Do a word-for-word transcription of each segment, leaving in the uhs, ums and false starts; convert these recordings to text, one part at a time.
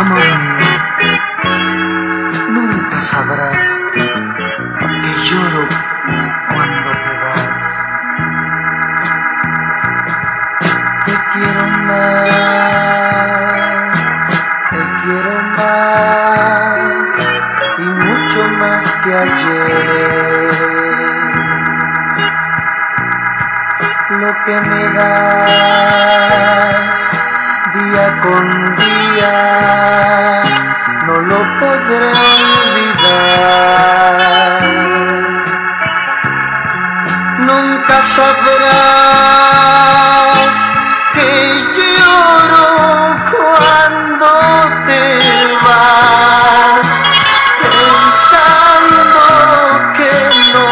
Amor mío, nunca sabrás que lloro cuando te vas. Te quiero más, te quiero más y mucho más que ayer. Lo que me das día con día no lo podré olvidar. Nunca sabrás que lloro cuando te vas, pensando que no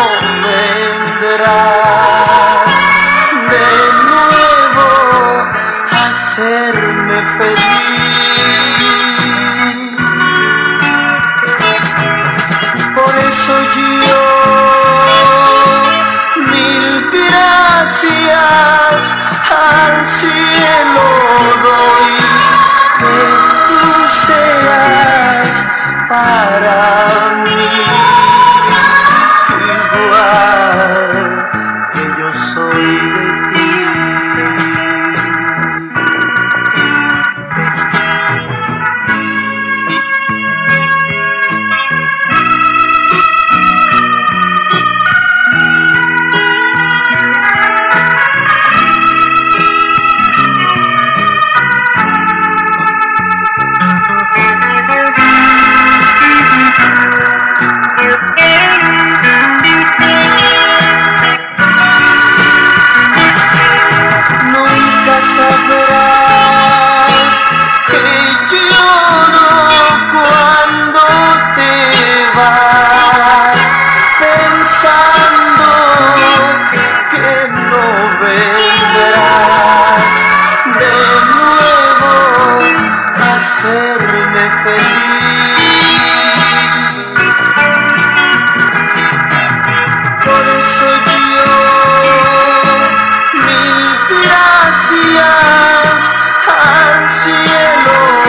vendrás de nuevo a hacerme feliz. Por eso yo mil gracias al cielo doy, que tú seas para mí igual que yo soy de ti. Nunca sabrás que lloro cuando te vas, pensando que no vendrás de nuevo a hacerme feliz. Por eso yo mil gracias al cielo